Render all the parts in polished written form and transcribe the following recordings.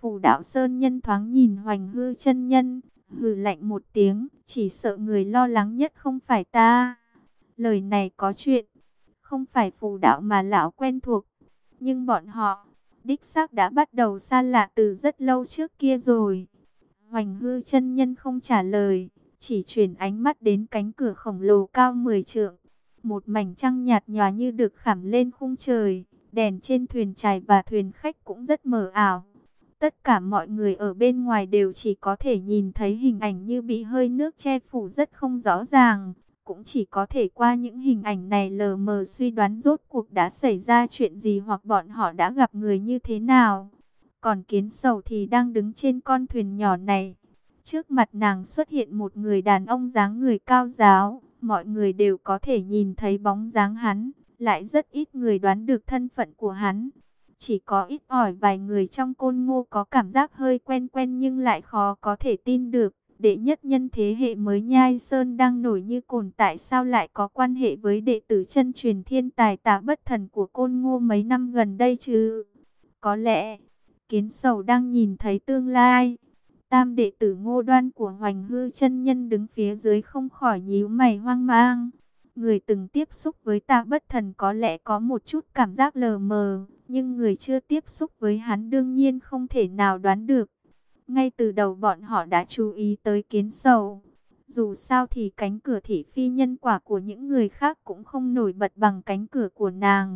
Phù Đạo Sơn Nhân thoáng nhìn Hoành Hư chân nhân, hừ lạnh một tiếng, chỉ sợ người lo lắng nhất không phải ta. Lời này có chuyện, không phải Phù Đạo mà lão quen thuộc, nhưng bọn họ đích xác đã bắt đầu xa lạ từ rất lâu trước kia rồi. Hoành Hư chân nhân không trả lời, chỉ chuyển ánh mắt đến cánh cửa khổng lồ cao 10 trượng. Một mảnh trăng nhạt nhòa như được khảm lên khung trời, đèn trên thuyền chài và thuyền khách cũng rất mờ ảo. Tất cả mọi người ở bên ngoài đều chỉ có thể nhìn thấy hình ảnh như bị hơi nước che phủ rất không rõ ràng. Cũng chỉ có thể qua những hình ảnh này lờ mờ suy đoán rốt cuộc đã xảy ra chuyện gì hoặc bọn họ đã gặp người như thế nào. Còn Kiến Sầu thì đang đứng trên con thuyền nhỏ này. Trước mặt nàng xuất hiện một người đàn ông dáng người cao ráo. Mọi người đều có thể nhìn thấy bóng dáng hắn, lại rất ít người đoán được thân phận của hắn. Chỉ có ít ỏi vài người trong Côn Ngô có cảm giác hơi quen quen nhưng lại khó có thể tin được. Đệ nhất nhân thế hệ mới Nhai Sơn đang nổi như cồn tại sao lại có quan hệ với đệ tử chân truyền thiên tài Tả Bất Thần của Côn Ngô mấy năm gần đây chứ? Có lẽ Kiến Sầu đang nhìn thấy tương lai. Tam đệ tử Ngô Đoan của Hoành Hư chân nhân đứng phía dưới không khỏi nhíu mày hoang mang. Người từng tiếp xúc với Tả Bất Thần có lẽ có một chút cảm giác lờ mờ, nhưng người chưa tiếp xúc với hắn đương nhiên không thể nào đoán được. Ngay từ đầu bọn họ đã chú ý tới Kiến Sầu. Dù sao thì cánh cửa thị phi nhân quả của những người khác cũng không nổi bật bằng cánh cửa của nàng.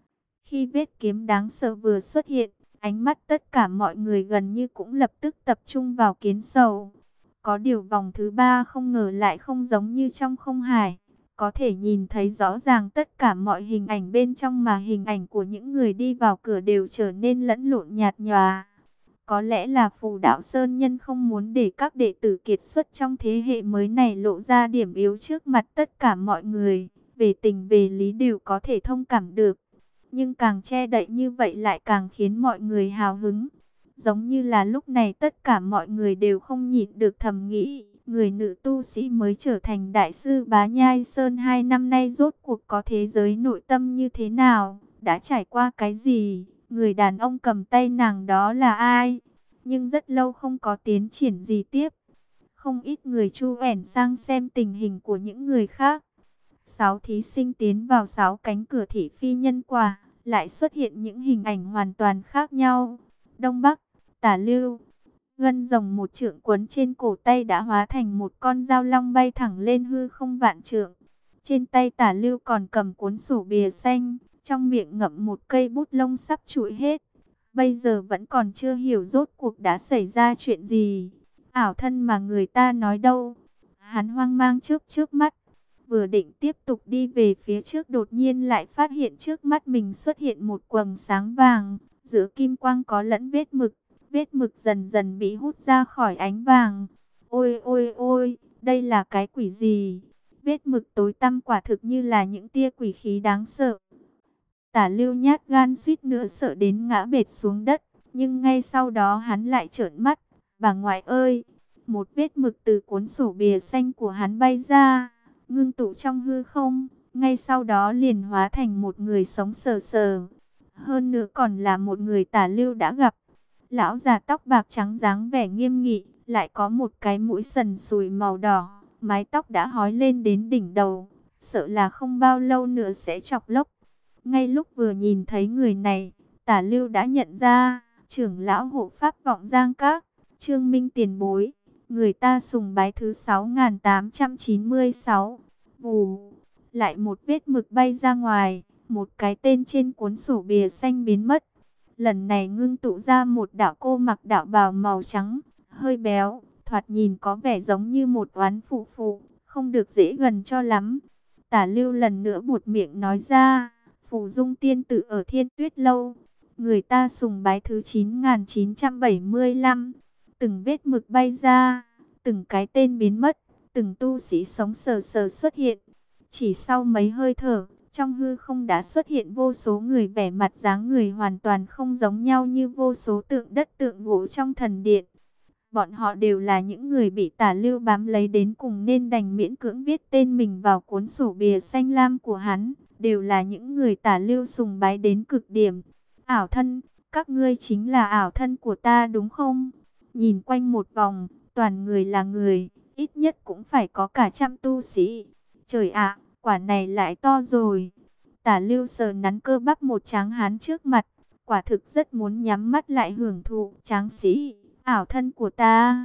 Khi vết kiếm đáng sợ vừa xuất hiện, ánh mắt tất cả mọi người gần như cũng lập tức tập trung vào Kiến Sầu. Có điều vòng thứ ba không ngờ lại không giống như trong không hải. Có thể nhìn thấy rõ ràng tất cả mọi hình ảnh bên trong mà hình ảnh của những người đi vào cửa đều trở nên lẫn lộn nhạt nhòa. Có lẽ là Phù Đạo Sơn Nhân không muốn để các đệ tử kiệt xuất trong thế hệ mới này lộ ra điểm yếu trước mặt tất cả mọi người. Về tình về lý đều có thể thông cảm được. Nhưng càng che đậy như vậy lại càng khiến mọi người hào hứng. Giống như là lúc này tất cả mọi người đều không nhịn được thầm nghĩ. Người nữ tu sĩ mới trở thành đại sư Bá Nhai Sơn 2 năm nay rốt cuộc có thế giới nội tâm như thế nào? Đã trải qua cái gì? Người đàn ông cầm tay nàng đó là ai? Nhưng rất lâu không có tiến triển gì tiếp. Không ít người chu ẻn sang xem tình hình của những người khác. 6 thí sinh tiến vào 6 cánh cửa thị phi nhân quả, lại xuất hiện những hình ảnh hoàn toàn khác nhau. Đông Bắc, Tả Lưu, gân rồng một trượng quấn trên cổ tay đã hóa thành một con dao long bay thẳng lên hư không vạn trượng. Trên tay Tả Lưu còn cầm cuốn sổ bìa xanh, trong miệng ngậm một cây bút lông sắp trụi hết. Bây giờ vẫn còn chưa hiểu rốt cuộc đã xảy ra chuyện gì. Ảo thân mà người ta nói đâu. Hắn hoang mang chớp mắt. Vừa định tiếp tục đi về phía trước đột nhiên lại phát hiện trước mắt mình xuất hiện một quầng sáng vàng. Giữa kim quang có lẫn vết mực. Vết mực dần dần bị hút ra khỏi ánh vàng. Ôi ôi ôi, đây là cái quỷ gì? Vết mực tối tăm quả thực như là những tia quỷ khí đáng sợ. Tả Lưu nhát gan suýt nữa sợ đến ngã bệt xuống đất. Nhưng ngay sau đó hắn lại trợn mắt. Bà ngoại ơi! Một vết mực từ cuốn sổ bìa xanh của hắn bay ra, ngưng tụ trong hư không. Ngay sau đó liền hóa thành một người sống sờ sờ. Hơn nữa còn là một người Tả Lưu đã gặp. Lão già tóc bạc trắng dáng vẻ nghiêm nghị, lại có một cái mũi sần sùi màu đỏ. Mái tóc đã hói lên đến đỉnh đầu, sợ là không bao lâu nữa sẽ chọc lốc. Ngay lúc vừa nhìn thấy người này, Tả Lưu đã nhận ra, trưởng lão hộ pháp Vọng Giang Các, Trương Minh tiền bối, người ta sùng bái thứ 6896. Vù, lại một vết mực bay ra ngoài, một cái tên trên cuốn sổ bìa xanh biến mất. Lần này ngưng tụ ra một đạo cô mặc đạo bào màu trắng, hơi béo, thoạt nhìn có vẻ giống như một oán phụ phụ, không được dễ gần cho lắm. Tả Lưu lần nữa buột miệng nói ra, Phù Dung tiên tử ở Thiên Tuyết lâu, người ta sùng bái thứ 9975. Từng vết mực bay ra, từng cái tên biến mất, từng tu sĩ sống sờ sờ xuất hiện. Chỉ sau mấy hơi thở, trong hư không đã xuất hiện vô số người vẻ mặt dáng người hoàn toàn không giống nhau như vô số tượng đất tượng gỗ trong thần điện. Bọn họ đều là những người bị Tả Lưu bám lấy đến cùng nên đành miễn cưỡng viết tên mình vào cuốn sổ bìa xanh lam của hắn. Đều là những người Tả Lưu sùng bái đến cực điểm. Ảo thân, Các ngươi chính là ảo thân của ta đúng không? Nhìn quanh một vòng, toàn người là người, ít nhất cũng phải có cả trăm tu sĩ. Trời ạ, quả này lại to rồi. Tả Lưu sờ nắn cơ bắp một tráng hán trước mặt, quả thực rất muốn nhắm mắt lại hưởng thụ. Tráng sĩ, ảo thân của ta.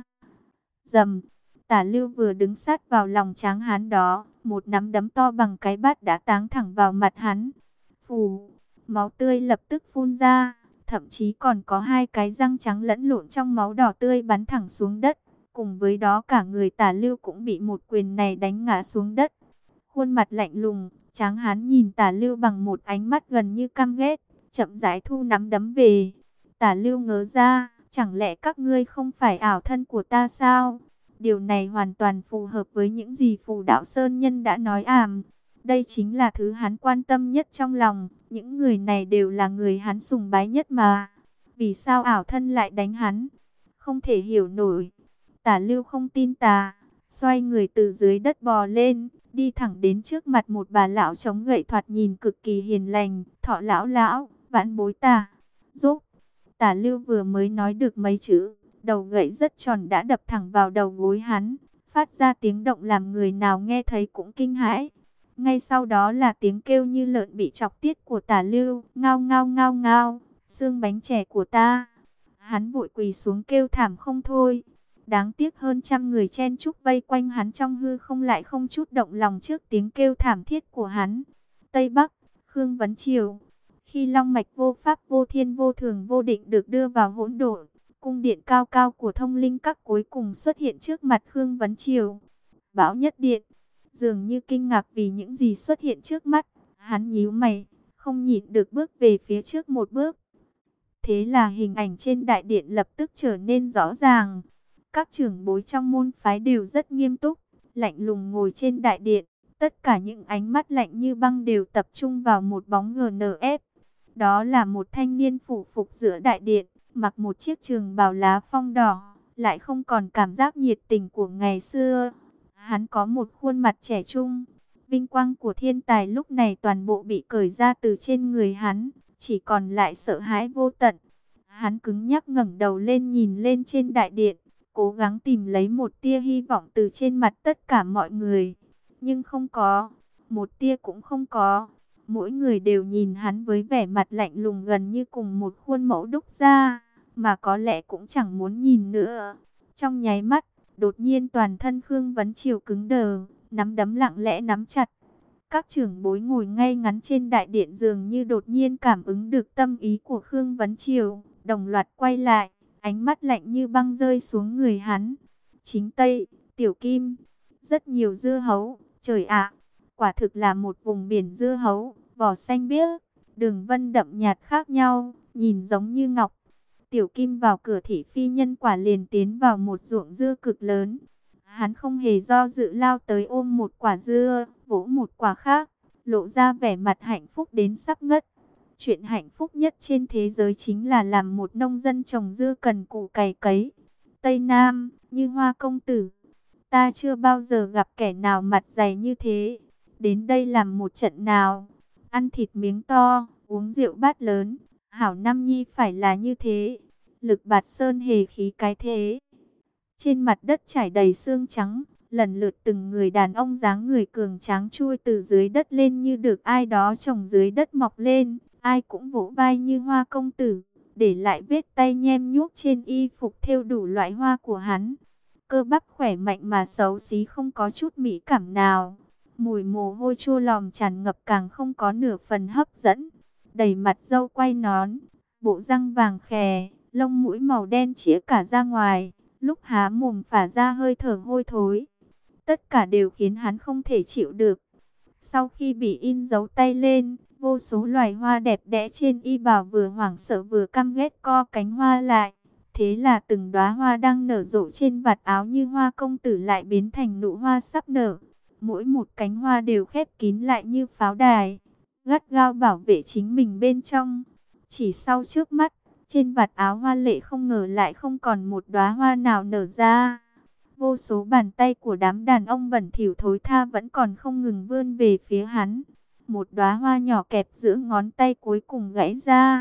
Rầm, Tả Lưu vừa đứng sát vào lòng tráng hán đó, một nắm đấm to bằng cái bát đã táng thẳng vào mặt hắn. Phù, máu tươi lập tức phun ra, thậm chí còn có hai cái răng trắng lẫn lộn trong máu đỏ tươi bắn thẳng xuống đất. Cùng với đó cả người Tả Lưu cũng bị một quyền này đánh ngã xuống đất. Khuôn mặt lạnh lùng, tráng hán nhìn Tả Lưu bằng một ánh mắt gần như căm ghét, chậm rãi thu nắm đấm về. Tả Lưu ngớ ra, chẳng lẽ các ngươi không phải ảo thân của ta sao? Điều này hoàn toàn phù hợp với những gì Phù Đạo Sơn Nhân đã nói àm. Đây chính là thứ hắn quan tâm nhất trong lòng, những người này đều là người hắn sùng bái nhất mà. Vì sao ảo thân lại đánh hắn? Không thể hiểu nổi. Tả Lưu không tin tà, xoay người từ dưới đất bò lên, đi thẳng đến trước mặt một bà lão chống gậy thoạt nhìn cực kỳ hiền lành. Thọ lão lão, vãn bối tà, giúp. Tả Lưu vừa mới nói được mấy chữ, đầu gậy rất tròn đã đập thẳng vào đầu gối hắn, phát ra tiếng động làm người nào nghe thấy cũng kinh hãi. Ngay sau đó là tiếng kêu như lợn bị chọc tiết của Tả Lưu, ngao ngao ngao ngao, xương bánh chè của ta. Hắn vội quỳ xuống kêu thảm không thôi. Đáng tiếc hơn trăm người chen chúc vây quanh hắn trong hư không lại không chút động lòng trước tiếng kêu thảm thiết của hắn. Tây Bắc, Khương Vấn Triều. Khi long mạch vô pháp vô thiên vô thường vô định được đưa vào hỗn độn, cung điện cao cao của Thông Linh Các cuối cùng xuất hiện trước mặt Khương Vấn Triều. Bão Nhất Điện dường như kinh ngạc vì những gì xuất hiện trước mắt, hắn nhíu mày, không nhịn được bước về phía trước một bước. Thế là hình ảnh trên đại điện lập tức trở nên rõ ràng. Các trưởng bối trong môn phái đều rất nghiêm túc, lạnh lùng ngồi trên đại điện. Tất cả những ánh mắt lạnh như băng đều tập trung vào một bóng GNF. Đó là một thanh niên phủ phục giữa đại điện, mặc một chiếc trường bào lá phong đỏ, lại không còn cảm giác nhiệt tình của ngày xưa. Hắn có một khuôn mặt trẻ trung, vinh quang của thiên tài lúc này toàn bộ bị cởi ra từ trên người hắn, chỉ còn lại sợ hãi vô tận. Hắn cứng nhắc ngẩng đầu lên nhìn lên trên đại điện, cố gắng tìm lấy một tia hy vọng từ trên mặt tất cả mọi người. Nhưng không có, một tia cũng không có. Mỗi người đều nhìn hắn với vẻ mặt lạnh lùng gần như cùng một khuôn mẫu đúc ra, mà có lẽ cũng chẳng muốn nhìn nữa. Trong nháy mắt, đột nhiên toàn thân Khương Vấn Triều cứng đờ, nắm đấm lặng lẽ nắm chặt. Các trưởng bối ngồi ngay ngắn trên đại điện dường như đột nhiên cảm ứng được tâm ý của Khương Vấn Triều, đồng loạt quay lại, ánh mắt lạnh như băng rơi xuống người hắn. Chính Tây, Tiểu Kim, rất nhiều dưa hấu, trời ạ, quả thực là một vùng biển dưa hấu, vỏ xanh biếc, đường vân đậm nhạt khác nhau, nhìn giống như ngọc. Tiểu Kim vào cửa thị phi nhân quả liền tiến vào một ruộng dưa cực lớn. Hắn không hề do dự lao tới ôm một quả dưa, vỗ một quả khác, lộ ra vẻ mặt hạnh phúc đến sắp ngất. Chuyện hạnh phúc nhất trên thế giới chính là làm một nông dân trồng dưa cần cù cày cấy. Tây Nam, Như Hoa công tử, ta chưa bao giờ gặp kẻ nào mặt dày như thế. Đến đây làm một trận nào, ăn thịt miếng to, uống rượu bát lớn, hảo nam nhi phải là như thế. Lực Bạt Sơn hề khí cái thế. Trên mặt đất trải đầy xương trắng, lần lượt từng người đàn ông dáng người cường tráng chui từ dưới đất lên như được ai đó trồng dưới đất mọc lên. Ai cũng vỗ vai Như Hoa công tử, để lại vết tay nhem nhuốc trên y phục thêu đủ loại hoa của hắn. Cơ bắp khỏe mạnh mà xấu xí không có chút mỹ cảm nào. Mùi mồ hôi chua lòm tràn ngập càng không có nửa phần hấp dẫn. Đầy mặt râu quay nón, bộ răng vàng khè, lông mũi màu đen chĩa cả ra ngoài. Lúc há mồm phả ra hơi thở hôi thối. Tất cả đều khiến hắn không thể chịu được. Sau khi bị in dấu tay lên, vô số loài hoa đẹp đẽ trên y bào vừa hoảng sợ vừa căm ghét co cánh hoa lại. Thế là từng đóa hoa đang nở rộ trên vạt áo Như Hoa công tử lại biến thành nụ hoa sắp nở. Mỗi một cánh hoa đều khép kín lại như pháo đài, gắt gao bảo vệ chính mình bên trong. Chỉ sau trước mắt, trên vạt áo hoa lệ không ngờ lại không còn một đóa hoa nào nở ra. Vô số bàn tay của đám đàn ông bẩn thỉu thối tha vẫn còn không ngừng vươn về phía hắn. Một đóa hoa nhỏ kẹp giữa ngón tay cuối cùng gãy ra,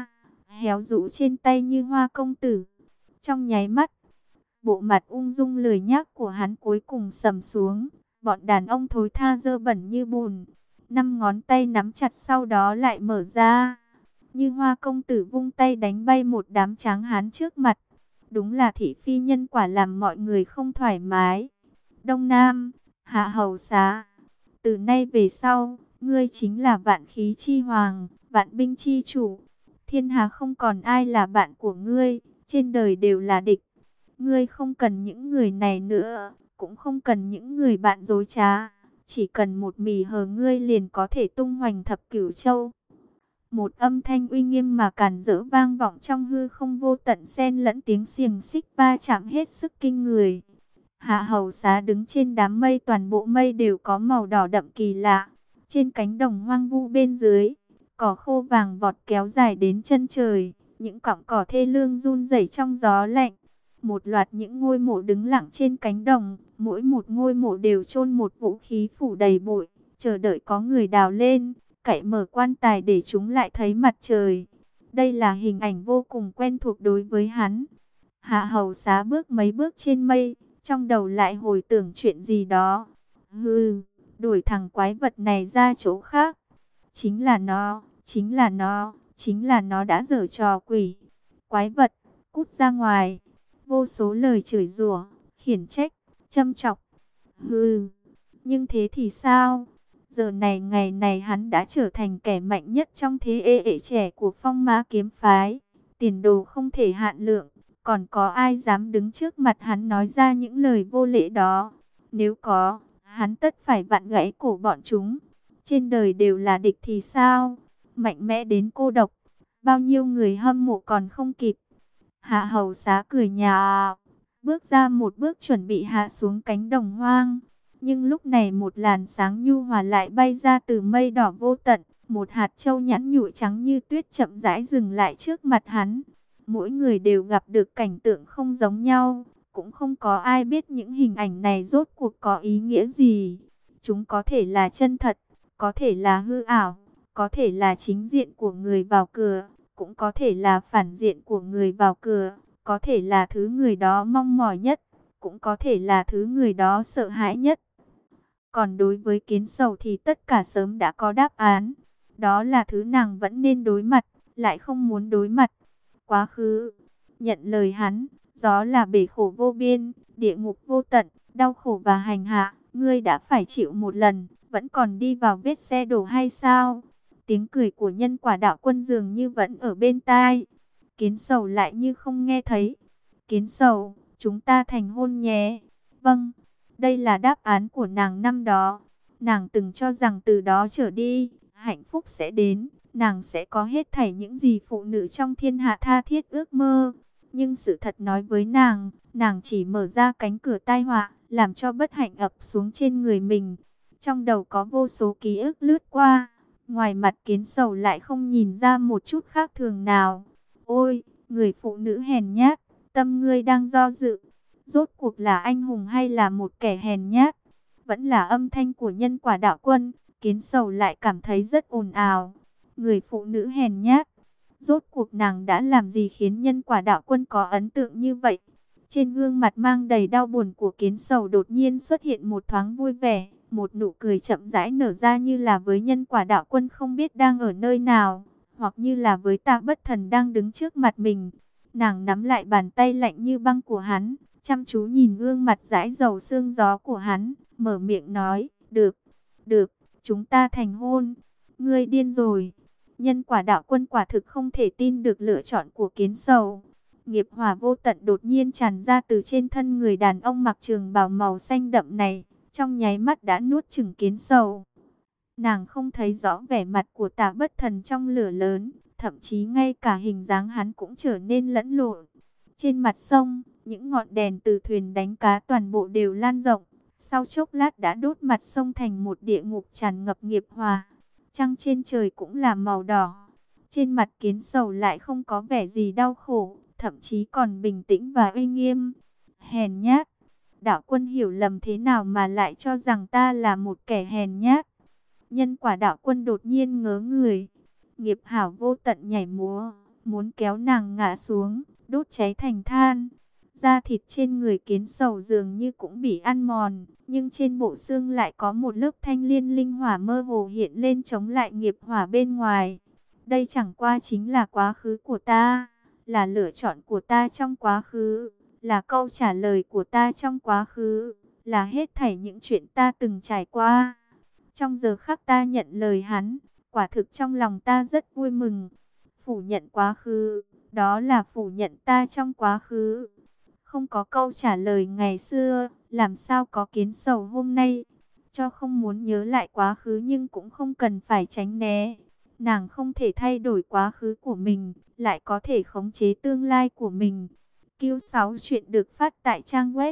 héo rũ trên tay như Hoa công tử. Trong nháy mắt, bộ mặt ung dung lười nhác của hắn cuối cùng sầm xuống. Bọn đàn ông thối tha dơ bẩn như bùn. 5 ngón tay nắm chặt sau đó lại mở ra. Như Hoa công tử vung tay đánh bay một đám tráng hán trước mặt. Đúng là thị phi nhân quả làm mọi người không thoải mái. Đông Nam, Hạ Hầu Xá, từ nay về sau, ngươi chính là vạn khí chi hoàng, vạn binh chi chủ. Thiên hạ không còn ai là bạn của ngươi, trên đời đều là địch. Ngươi không cần những người này nữa, cũng không cần những người bạn dối trá. Chỉ cần một mì hờ ngươi liền có thể tung hoành thập cửu châu. Một âm thanh uy nghiêm mà càn rỡ vang vọng trong hư không vô tận, xen lẫn tiếng xiềng xích va chạm hết sức kinh người. Hạ Hầu Xá đứng trên đám mây, toàn bộ mây đều có màu đỏ đậm kỳ lạ. Trên cánh đồng hoang vu bên dưới, cỏ khô vàng vọt kéo dài đến chân trời, những cọng cỏ thê lương run rẩy trong gió lạnh. Một loạt những ngôi mộ đứng lặng trên cánh đồng, mỗi một ngôi mộ đều chôn một vũ khí phủ đầy bụi, chờ đợi có người đào lên, cậy mở quan tài để chúng lại thấy mặt trời. Đây là hình ảnh vô cùng quen thuộc đối với hắn. Hạ Hầu Xá bước mấy bước trên mây, trong đầu lại hồi tưởng chuyện gì đó. Hừ, đuổi thằng quái vật này ra chỗ khác. Chính là nó, chính là nó, chính là nó đã giở trò quỷ. Quái vật, cút ra ngoài. Vô số lời chửi rủa, khiển trách, châm chọc. Hừ, nhưng thế thì sao? Giờ này ngày này hắn đã trở thành kẻ mạnh nhất trong thế hệ trẻ của Phong Ma kiếm phái. Tiền đồ không thể hạn lượng. Còn có ai dám đứng trước mặt hắn nói ra những lời vô lễ đó? Nếu có, hắn tất phải vặn gãy cổ bọn chúng. Trên đời đều là địch thì sao? Mạnh mẽ đến cô độc, bao nhiêu người hâm mộ còn không kịp. Hạ Hầu Xá cười nhạo, bước ra một bước chuẩn bị hạ xuống cánh đồng hoang. Nhưng lúc này một làn sáng nhu hòa lại bay ra từ mây đỏ vô tận. Một hạt châu nhẵn nhụi trắng như tuyết chậm rãi dừng lại trước mặt hắn. Mỗi người đều gặp được cảnh tượng không giống nhau. Cũng không có ai biết những hình ảnh này rốt cuộc có ý nghĩa gì. Chúng có thể là chân thật, có thể là hư ảo, có thể là chính diện của người vào cửa, cũng có thể là phản diện của người vào cửa, có thể là thứ người đó mong mỏi nhất, cũng có thể là thứ người đó sợ hãi nhất. Còn đối với Kiến Sầu thì tất cả sớm đã có đáp án. Đó là thứ nàng vẫn nên đối mặt, lại không muốn đối mặt. Quá khứ, nhận lời hắn, gió là bể khổ vô biên, địa ngục vô tận, đau khổ và hành hạ, ngươi đã phải chịu một lần, vẫn còn đi vào vết xe đổ hay sao? Tiếng cười của Nhân Quả Đạo Quân dường như vẫn ở bên tai. Kiến Sầu lại như không nghe thấy. Kiến Sầu, chúng ta thành hôn nhé. Vâng, đây là đáp án của nàng năm đó. Nàng từng cho rằng từ đó trở đi, hạnh phúc sẽ đến. Nàng sẽ có hết thảy những gì phụ nữ trong thiên hạ tha thiết ước mơ. Nhưng sự thật nói với nàng chỉ mở ra cánh cửa tai họa, làm cho bất hạnh ập xuống trên người mình. Trong đầu có vô số ký ức lướt qua. Ngoài mặt Kiến Sầu lại không nhìn ra một chút khác thường nào. Ôi, người phụ nữ hèn nhát, tâm ngươi đang do dự. Rốt cuộc là anh hùng hay là một kẻ hèn nhát? Vẫn là âm thanh của Nhân Quả Đạo Quân. Kiến Sầu lại cảm thấy rất ồn ào. Người phụ nữ hèn nhát. Rốt cuộc nàng đã làm gì khiến Nhân Quả Đạo Quân có ấn tượng như vậy? Trên gương mặt mang đầy đau buồn của Kiến Sầu đột nhiên xuất hiện một thoáng vui vẻ. Một nụ cười chậm rãi nở ra, như là với Nhân Quả Đạo Quân không biết đang ở nơi nào, hoặc như là với Tạ Bất Thần đang đứng trước mặt mình. Nàng nắm lại bàn tay lạnh như băng của hắn, chăm chú nhìn gương mặt dãi dầu sương gió của hắn, mở miệng nói, được, được, chúng ta thành hôn. Ngươi điên rồi. Nhân Quả Đạo Quân quả thực không thể tin được lựa chọn của Kiến Sầu. Nghiệp hỏa vô tận đột nhiên tràn ra từ trên thân người đàn ông mặc trường bào màu xanh đậm này, trong nháy mắt đã nuốt chửng Kiến Sầu. Nàng không thấy rõ vẻ mặt của Tạ Bất Thần trong lửa lớn, thậm chí ngay cả hình dáng hắn cũng trở nên lẫn lộn. Trên mặt sông, những ngọn đèn từ thuyền đánh cá toàn bộ đều lan rộng, sau chốc lát đã đốt mặt sông thành một địa ngục tràn ngập nghiệp hỏa. Trăng trên trời cũng là màu đỏ. Trên mặt Kiến Sầu lại không có vẻ gì đau khổ, thậm chí còn bình tĩnh và uy nghiêm. Hèn nhát. Đạo Quân hiểu lầm thế nào mà lại cho rằng ta là một kẻ hèn nhát? Nhân Quả Đạo Quân đột nhiên ngớ người. Nghiệp hảo vô tận nhảy múa, muốn kéo nàng ngã xuống, đốt cháy thành than. Da thịt trên người kiến sầu dường như cũng bị ăn mòn, nhưng trên bộ xương lại có một lớp thanh liên linh hỏa mơ hồ hiện lên chống lại nghiệp hỏa bên ngoài. Đây chẳng qua chính là quá khứ của ta, là lựa chọn của ta trong quá khứ, là câu trả lời của ta trong quá khứ, là hết thảy những chuyện ta từng trải qua. Trong giờ khắc ta nhận lời hắn, quả thực trong lòng ta rất vui mừng. Phủ nhận quá khứ, đó là phủ nhận ta trong quá khứ. Không có câu trả lời ngày xưa, làm sao có kiến sầu hôm nay. Cho không muốn nhớ lại quá khứ nhưng cũng không cần phải tránh né. Nàng không thể thay đổi quá khứ của mình, lại có thể khống chế tương lai của mình. Q6 chuyện được phát tại trang web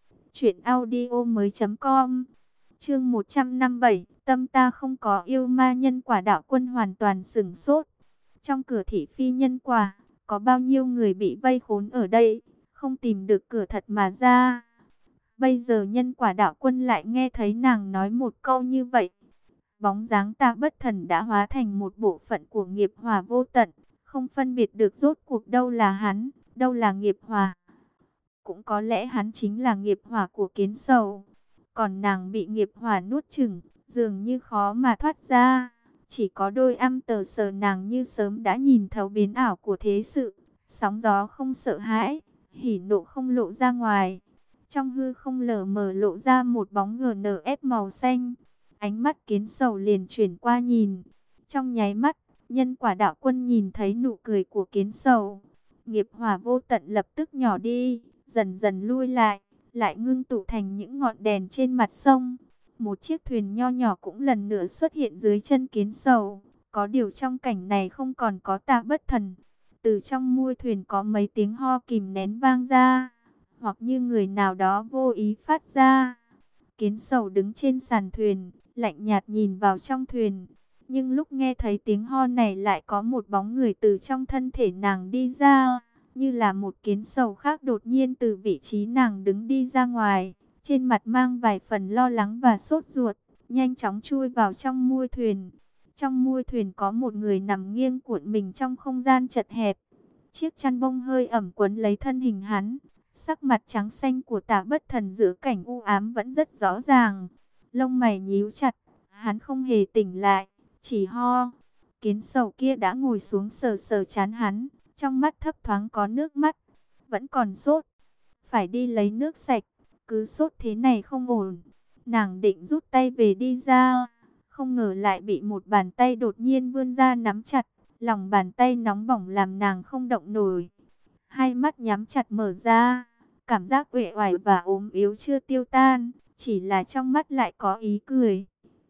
truyệnaudiomoi.com. Chương 157, tâm ta không có yêu ma. Nhân quả đạo quân hoàn toàn sửng sốt. Trong cửa thị phi nhân quả, có bao nhiêu người bị vây khốn ở đây, không tìm được cửa thật mà ra. Bây giờ nhân quả đạo quân lại nghe thấy nàng nói một câu như vậy. Bóng dáng Ta Bất Thần đã hóa thành một bộ phận của nghiệp hỏa vô tận, không phân biệt được rốt cuộc đâu là hắn, đâu là nghiệp hỏa. Cũng có lẽ hắn chính là nghiệp hỏa của kiến sầu. Còn nàng bị nghiệp hỏa nuốt chửng, dường như khó mà thoát ra. Chỉ có đôi âm tờ sờ nàng như sớm đã nhìn thấu biến ảo của thế sự. Sóng gió không sợ hãi, hỉ nộ không lộ ra ngoài. Trong hư không lờ mờ lộ ra một bóng GNF màu xanh. Ánh mắt kiến sầu liền chuyển qua nhìn. Trong nháy mắt, nhân quả đạo quân nhìn thấy nụ cười của kiến sầu. Nghiệp hỏa vô tận lập tức nhỏ đi, dần dần lui lại ngưng tụ thành những ngọn đèn trên mặt sông. Một chiếc thuyền nho nhỏ cũng lần nữa xuất hiện dưới chân kiến sầu. Có điều trong cảnh này không còn có Ta Bất Thần. Từ trong mui thuyền có mấy tiếng ho kìm nén vang ra, hoặc như người nào đó vô ý phát ra. Kiến sầu đứng trên sàn thuyền, lạnh nhạt nhìn vào trong thuyền. Nhưng lúc nghe thấy tiếng ho này lại có một bóng người từ trong thân thể nàng đi ra. Như là một kiến sầu khác đột nhiên từ vị trí nàng đứng đi ra ngoài. Trên mặt mang vài phần lo lắng và sốt ruột, nhanh chóng chui vào trong mui thuyền. Trong mui thuyền có một người nằm nghiêng cuộn mình trong không gian chật hẹp. Chiếc chăn bông hơi ẩm quấn lấy thân hình hắn. Sắc mặt trắng xanh của Ta Bất Thần giữa cảnh u ám vẫn rất rõ ràng. Lông mày nhíu chặt, hắn không hề tỉnh lại, chỉ ho. Kiến sầu kia đã ngồi xuống sờ sờ trán hắn, trong mắt thấp thoáng có nước mắt. Vẫn còn sốt, phải đi lấy nước sạch, cứ sốt thế này không ổn. Nàng định rút tay về đi ra, không ngờ lại bị một bàn tay đột nhiên vươn ra nắm chặt. Lòng bàn tay nóng bỏng làm nàng không động nổi. Hai mắt nhắm chặt mở ra, cảm giác uể oải và ốm yếu chưa tiêu tan, chỉ là trong mắt lại có ý cười.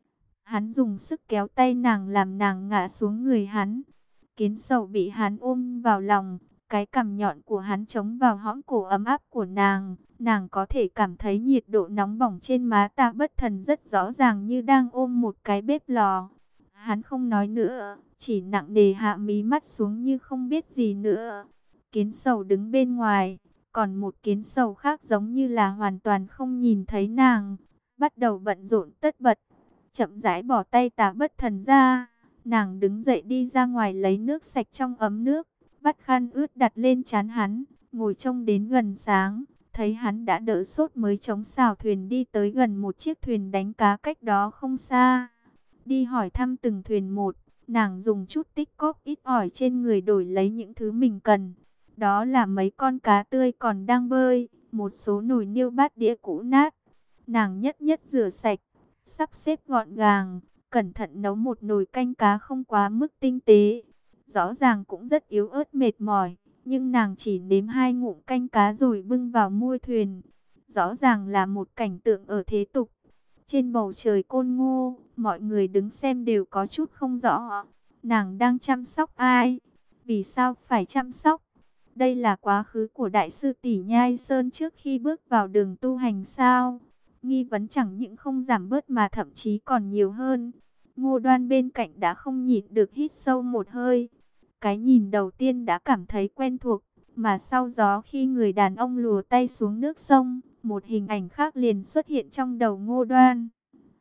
Hắn dùng sức kéo tay nàng làm nàng ngã xuống người hắn. Kiến sầu bị hắn ôm vào lòng, cái cằm nhọn của hắn chống vào hõm cổ ấm áp của nàng. Nàng có thể cảm thấy nhiệt độ nóng bỏng trên má Ta Bất Thần rất rõ ràng như đang ôm một cái bếp lò. Hắn không nói nữa, chỉ nặng nề hạ mí mắt xuống như không biết gì nữa. Kiến sầu đứng bên ngoài, còn một kiến sầu khác giống như là hoàn toàn không nhìn thấy nàng, bắt đầu bận rộn tất bật. Chậm rãi bỏ tay Ta Bất Thần ra, nàng đứng dậy đi ra ngoài lấy nước sạch trong ấm nước, vắt khăn ướt đặt lên trán hắn, ngồi trông đến gần sáng, thấy hắn đã đỡ sốt mới chống xào thuyền đi tới gần một chiếc thuyền đánh cá cách đó không xa. Đi hỏi thăm từng thuyền một, nàng dùng chút tích cóp ít ỏi trên người đổi lấy những thứ mình cần. Đó là mấy con cá tươi còn đang bơi, một số nồi niêu bát đĩa cũ nát. Nàng nhất nhất rửa sạch, sắp xếp gọn gàng, cẩn thận nấu một nồi canh cá không quá mức tinh tế. Rõ ràng cũng rất yếu ớt mệt mỏi, nhưng nàng chỉ nếm 2 ngụm canh cá rồi bưng vào mui thuyền. Rõ ràng là một cảnh tượng ở thế tục. Trên bầu trời Côn Ngô, mọi người đứng xem đều có chút không rõ. Nàng đang chăm sóc ai? Vì sao phải chăm sóc? Đây là quá khứ của Đại sư Tỷ Nhai Sơn trước khi bước vào đường tu hành sao? Nghi vấn chẳng những không giảm bớt mà thậm chí còn nhiều hơn. Ngô Đoan bên cạnh đã không nhịn được hít sâu một hơi. Cái nhìn đầu tiên đã cảm thấy quen thuộc, mà sau đó khi người đàn ông lùa tay xuống nước sông, một hình ảnh khác liền xuất hiện trong đầu Ngô Đoan.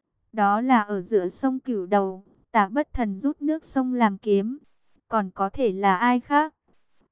Đó là ở giữa sông Cửu Đầu, Ta Bất Thần rút nước sông làm kiếm. Còn có thể là ai khác?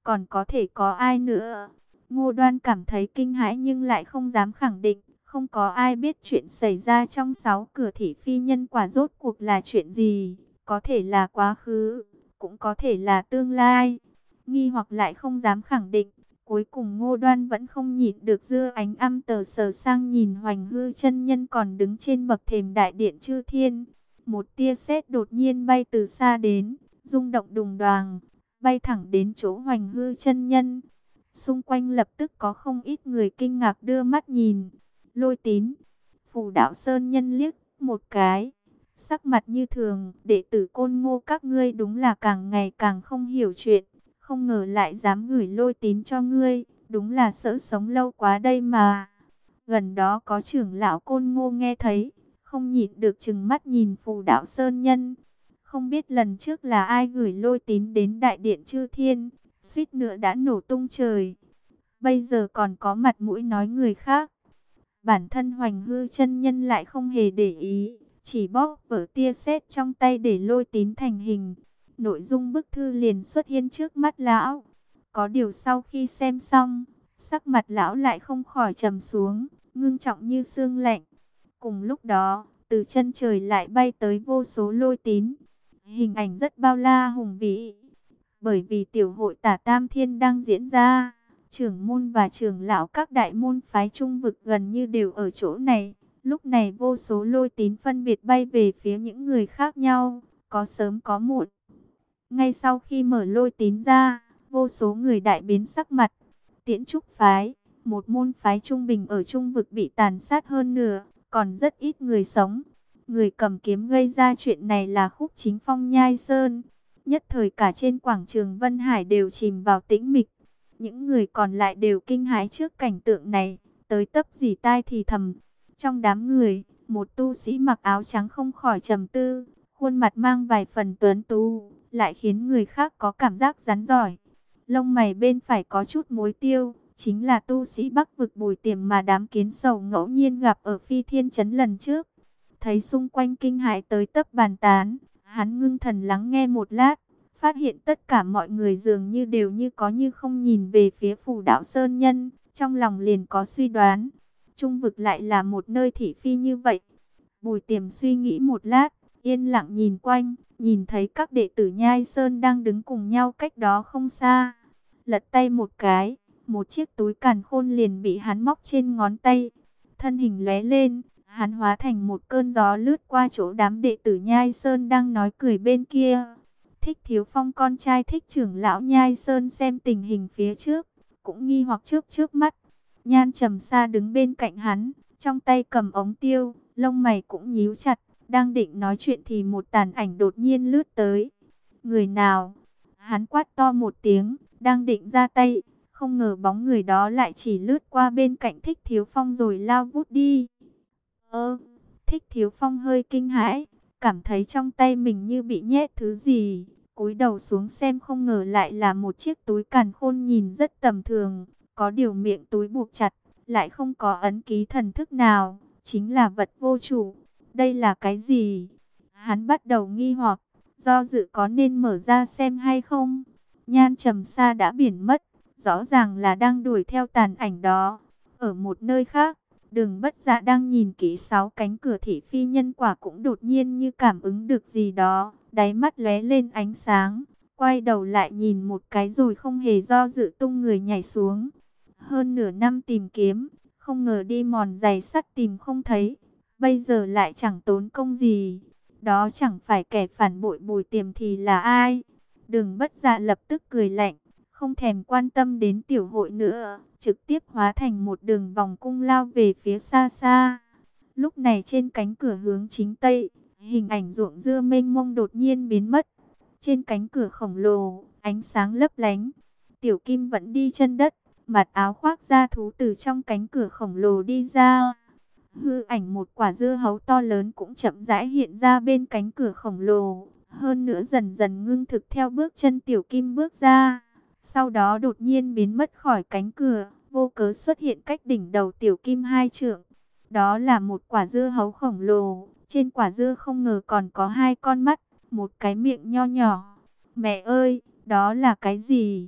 còn có thể có ai nữa? Ngô Đoan cảm thấy kinh hãi nhưng lại không dám khẳng định. Không có ai biết chuyện xảy ra trong 6 cửa thị phi nhân quả rốt cuộc là chuyện gì. Có thể là quá khứ, cũng có thể là tương lai. Nghi hoặc lại không dám khẳng định. Cuối cùng Ngô Đoan vẫn không nhịn được giơ ánh âm tờ sờ sang nhìn Hoành Hư chân nhân còn đứng trên bậc thềm đại điện Chư Thiên. Một tia sét đột nhiên bay từ xa đến, rung động đùng đoàng, bay thẳng đến chỗ Hoành Hư chân nhân. Xung quanh lập tức có không ít người kinh ngạc đưa mắt nhìn. Lôi Tín, Phù Đạo Sơn nhân liếc một cái, sắc mặt như thường, đệ tử Côn Ngô các ngươi đúng là càng ngày càng không hiểu chuyện, không ngờ lại dám gửi Lôi Tín cho ngươi, đúng là sợ sống lâu quá đây mà. Gần đó có trưởng lão Côn Ngô nghe thấy, không nhịn được trừng mắt nhìn Phù Đạo Sơn nhân. Không biết lần trước là ai gửi Lôi Tín đến đại điện Chư Thiên, suýt nữa đã nổ tung trời. Bây giờ còn có mặt mũi nói người khác. Bản thân Hoành Hư chân nhân lại không hề để ý, chỉ bóp vở tia sét trong tay để Lôi Tín thành hình. Nội dung bức thư liền xuất hiện trước mắt lão. Có điều sau khi xem xong, sắc mặt lão lại không khỏi trầm xuống, ngưng trọng như sương lạnh. Cùng lúc đó, từ chân trời lại bay tới vô số Lôi Tín. Hình ảnh rất bao la hùng vĩ. Bởi vì tiểu hội Tả Tam Thiên đang diễn ra, trưởng môn và trưởng lão các đại môn phái trung vực gần như đều ở chỗ này. Lúc này vô số Lôi Tín phân biệt bay về phía những người khác nhau, có sớm có muộn. Ngay sau khi mở Lôi Tín ra, vô số người đại biến sắc mặt. Tiễn Trúc phái, một môn phái trung bình ở trung vực bị tàn sát hơn nửa, còn rất ít người sống. Người cầm kiếm gây ra chuyện này là Khúc Chính Phong Nhai Sơn. Nhất thời cả trên quảng trường Vân Hải đều chìm vào tĩnh mịch. Những người còn lại đều kinh hãi trước cảnh tượng này, tới tấp dỉ tai thì thầm. Trong đám người, một tu sĩ mặc áo trắng không khỏi trầm tư, khuôn mặt mang vài phần tuấn tú, lại khiến người khác có cảm giác rắn rỏi. Lông mày bên phải có chút mối tiêu, chính là tu sĩ Bắc vực Bùi Tiềm mà đám kiến sầu ngẫu nhiên gặp ở Phi Thiên Trấn lần trước. Thấy xung quanh kinh hãi tới tấp bàn tán, hắn ngưng thần lắng nghe một lát, phát hiện tất cả mọi người dường như đều như có như không nhìn về phía Phù Đạo Sơn nhân, trong lòng liền có suy đoán. Trung vực lại là một nơi thị phi như vậy. Bùi Tiềm suy nghĩ một lát, yên lặng nhìn quanh, nhìn thấy các đệ tử Nhai Sơn đang đứng cùng nhau cách đó không xa. Lật tay một cái, một chiếc túi càn khôn liền bị hắn móc trên ngón tay. Thân hình lóe lên, hắn hóa thành một cơn gió lướt qua chỗ đám đệ tử Nhai Sơn đang nói cười bên kia. Thích Thiếu Phong con trai Thích trưởng lão Nhai Sơn xem tình hình phía trước, cũng nghi hoặc trước mắt. Nhan Trầm Sa đứng bên cạnh hắn, trong tay cầm ống tiêu, lông mày cũng nhíu chặt, đang định nói chuyện thì một tàn ảnh đột nhiên lướt tới. Người nào? Hắn quát to một tiếng, đang định ra tay, không ngờ bóng người đó lại chỉ lướt qua bên cạnh Thích Thiếu Phong rồi lao vút đi. Thích Thiếu Phong hơi kinh hãi, cảm thấy trong tay mình như bị nhét thứ gì, cúi đầu xuống xem không ngờ lại là một chiếc túi càn khôn nhìn rất tầm thường, có điều miệng túi buộc chặt, lại không có ấn ký thần thức nào, chính là vật vô chủ. Đây là cái gì? Hắn bắt đầu nghi hoặc, do dự có nên mở ra xem hay không. Nhan Trầm Sa đã biển mất, rõ ràng là đang đuổi theo tàn ảnh đó. Ở một nơi khác, Đường Bất Dạ đang nhìn kỹ 6 cánh cửa thị phi nhân quả cũng đột nhiên như cảm ứng được gì đó, đáy mắt lóe lên ánh sáng, quay đầu lại nhìn một cái rồi không hề do dự tung người nhảy xuống. Hơn nửa năm tìm kiếm, không ngờ đi mòn giày sắt tìm không thấy, bây giờ lại chẳng tốn công gì. Đó chẳng phải kẻ phản bội Bùi Tiềm thì là ai? Đường Bất Dạ lập tức cười lạnh, không thèm quan tâm đến tiểu hội nữa, trực tiếp hóa thành một đường vòng cung lao về phía xa xa. Lúc này trên cánh cửa hướng chính tây, hình ảnh ruộng dưa mênh mông đột nhiên biến mất. Trên cánh cửa khổng lồ, ánh sáng lấp lánh. Tiểu Kim vẫn đi chân đất, mặc áo khoác da thú từ trong cánh cửa khổng lồ đi ra. Hư ảnh một quả dưa hấu to lớn cũng chậm rãi hiện ra bên cánh cửa khổng lồ. Hơn nữa dần dần ngưng thực theo bước chân Tiểu Kim bước ra. Sau đó đột nhiên biến mất khỏi cánh cửa, vô cớ xuất hiện cách đỉnh đầu Tiểu Kim 2 trượng. Đó là một quả dưa hấu khổng lồ, trên quả dưa không ngờ còn có 2 con mắt, một cái miệng nho nhỏ. Mẹ ơi, đó là cái gì?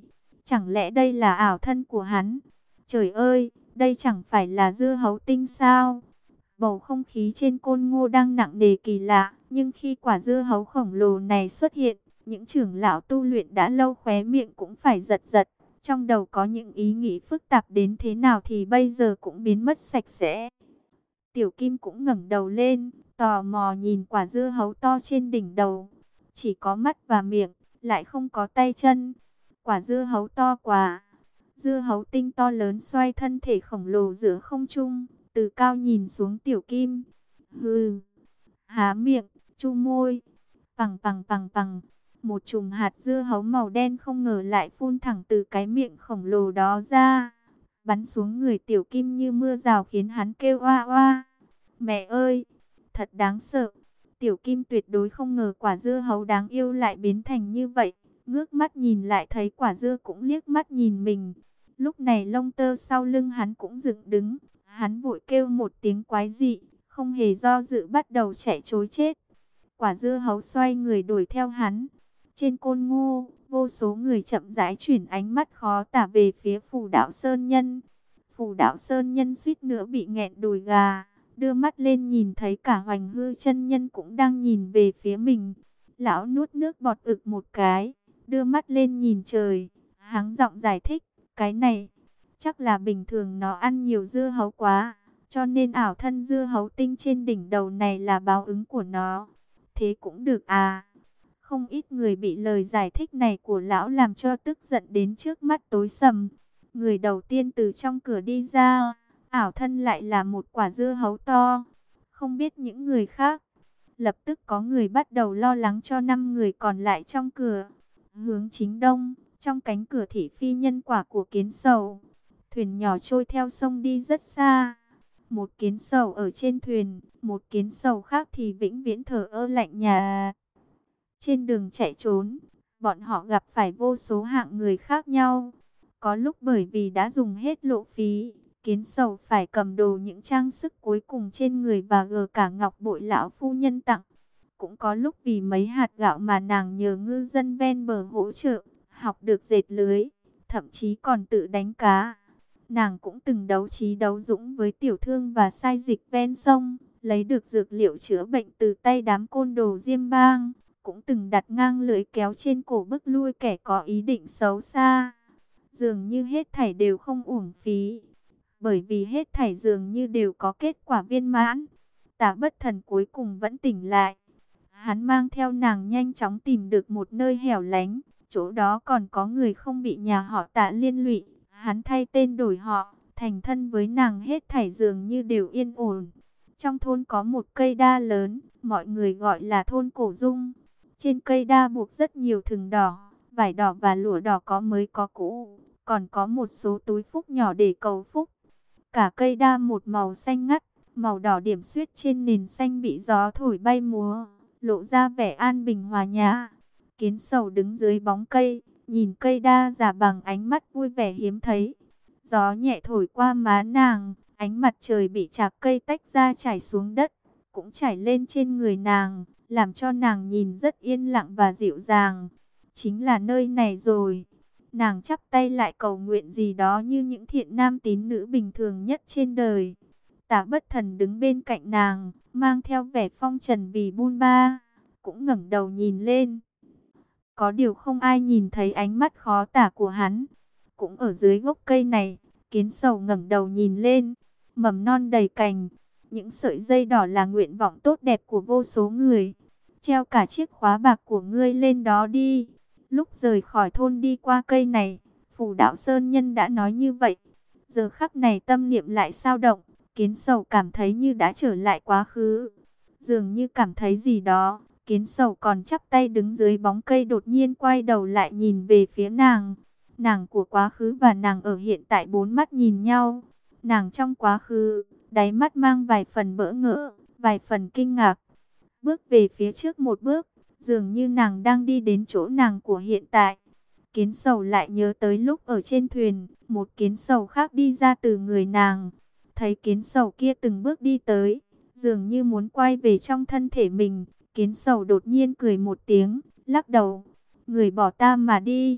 Chẳng lẽ đây là ảo thân của hắn? Trời ơi, đây chẳng phải là Dưa Hấu Tinh sao? Bầu không khí trên Côn Ngô đang nặng nề kỳ lạ, nhưng khi quả dưa hấu khổng lồ này xuất hiện, những trưởng lão tu luyện đã lâu khóe miệng cũng phải giật giật. Trong đầu có những ý nghĩ phức tạp đến thế nào thì bây giờ cũng biến mất sạch sẽ. Tiểu Kim cũng ngẩng đầu lên, tò mò nhìn quả dưa hấu to trên đỉnh đầu. Chỉ có mắt và miệng, lại không có tay chân. Quả dưa hấu to quá. Dưa hấu tinh to lớn xoay thân thể khổng lồ giữa không trung, từ cao nhìn xuống Tiểu Kim. Hừ, há miệng, chu môi, bằng bằng bằng bằng. Một chùm hạt dưa hấu màu đen không ngờ lại phun thẳng từ cái miệng khổng lồ đó ra, bắn xuống người Tiểu Kim như mưa rào khiến hắn kêu oa oa. Mẹ ơi, thật đáng sợ. Tiểu Kim tuyệt đối không ngờ quả dưa hấu đáng yêu lại biến thành như vậy. Ngước mắt nhìn lại thấy quả dưa cũng liếc mắt nhìn mình. Lúc này lông tơ sau lưng hắn cũng dựng đứng. Hắn vội kêu một tiếng quái dị, không hề do dự bắt đầu chạy trối chết. Quả dưa hấu xoay người đuổi theo hắn. Trên Côn Ngô, vô số người chậm rãi chuyển ánh mắt khó tả về phía Phù Đạo Sơn Nhân. Phù Đạo Sơn Nhân suýt nữa bị nghẹn đùi gà, đưa mắt lên nhìn thấy cả Hoành Hư chân nhân cũng đang nhìn về phía mình. Lão nuốt nước bọt ực một cái, đưa mắt lên nhìn trời, hắng giọng giải thích, cái này chắc là bình thường nó ăn nhiều dưa hấu quá, cho nên ảo thân dưa hấu tinh trên đỉnh đầu này là báo ứng của nó. Thế cũng được à? Không ít người bị lời giải thích này của lão làm cho tức giận đến trước mắt tối sầm. Người đầu tiên từ trong cửa đi ra, ảo thân lại là một quả dưa hấu to. Không biết những người khác, lập tức có người bắt đầu lo lắng cho 5 người còn lại trong cửa. Hướng chính đông, trong cánh cửa thị phi nhân quả của kiến sầu. Thuyền nhỏ trôi theo sông đi rất xa. Một kiến sầu ở trên thuyền, một kiến sầu khác thì vĩnh viễn thờ ơ lạnh nhà. Trên đường chạy trốn, bọn họ gặp phải vô số hạng người khác nhau. Có lúc bởi vì đã dùng hết lộ phí, kiến sầu phải cầm đồ những trang sức cuối cùng trên người và gờ cả ngọc bội lão phu nhân tặng. Cũng có lúc vì mấy hạt gạo mà nàng nhờ ngư dân ven bờ hỗ trợ, học được dệt lưới, thậm chí còn tự đánh cá. Nàng cũng từng đấu trí đấu dũng với tiểu thương và sai dịch ven sông, lấy được dược liệu chữa bệnh từ tay đám côn đồ Diêm Bang. Cũng từng đặt ngang lưỡi kéo trên cổ bức lui kẻ có ý định xấu xa. Dường như hết thảy đều không uổng phí, bởi vì hết thảy dường như đều có kết quả viên mãn. Tả Bất Thần cuối cùng vẫn tỉnh lại. Hắn mang theo nàng nhanh chóng tìm được một nơi hẻo lánh, chỗ đó còn có người không bị nhà họ Tạ liên lụy. Hắn thay tên đổi họ, thành thân với nàng, hết thảy dường như đều yên ổn. Trong thôn có một cây đa lớn, mọi người gọi là thôn Cổ Dung. Trên cây đa buộc rất nhiều thừng đỏ, vải đỏ và lụa đỏ có mới có cũ, còn có một số túi phúc nhỏ để cầu phúc. Cả cây đa một màu xanh ngắt, màu đỏ điểm xuyết trên nền xanh bị gió thổi bay múa, lộ ra vẻ an bình hòa nhã. Kiến sầu đứng dưới bóng cây, nhìn cây đa giả bằng ánh mắt vui vẻ hiếm thấy. Gió nhẹ thổi qua má nàng, ánh mặt trời bị chạc cây tách ra chảy xuống đất, cũng chảy lên trên người nàng, làm cho nàng nhìn rất yên lặng và dịu dàng. Chính là nơi này rồi. Nàng chắp tay lại cầu nguyện gì đó như những thiện nam tín nữ bình thường nhất trên đời. Tả Bất Thần đứng bên cạnh nàng, mang theo vẻ phong trần vì buôn ba, cũng ngẩng đầu nhìn lên. Có điều không ai nhìn thấy ánh mắt khó tả của hắn. Cũng ở dưới gốc cây này, kiến sầu ngẩng đầu nhìn lên, mầm non đầy cành. Những sợi dây đỏ là nguyện vọng tốt đẹp của vô số người. Treo cả chiếc khóa bạc của ngươi lên đó đi. Lúc rời khỏi thôn đi qua cây này, Phù Đạo Sơn Nhân đã nói như vậy. Giờ khắc này tâm niệm lại sao động, kiến sầu cảm thấy như đã trở lại quá khứ. Dường như cảm thấy gì đó, kiến sầu còn chắp tay đứng dưới bóng cây đột nhiên quay đầu lại nhìn về phía nàng. Nàng của quá khứ và nàng ở hiện tại bốn mắt nhìn nhau. Nàng trong quá khứ, đáy mắt mang vài phần bỡ ngỡ, vài phần kinh ngạc. Bước về phía trước một bước, dường như nàng đang đi đến chỗ nàng của hiện tại. Kiến sầu lại nhớ tới lúc ở trên thuyền, một kiến sầu khác đi ra từ người nàng. Thấy kiến sầu kia từng bước đi tới, dường như muốn quay về trong thân thể mình. Kiến sầu đột nhiên cười một tiếng, lắc đầu. Người bỏ ta mà đi.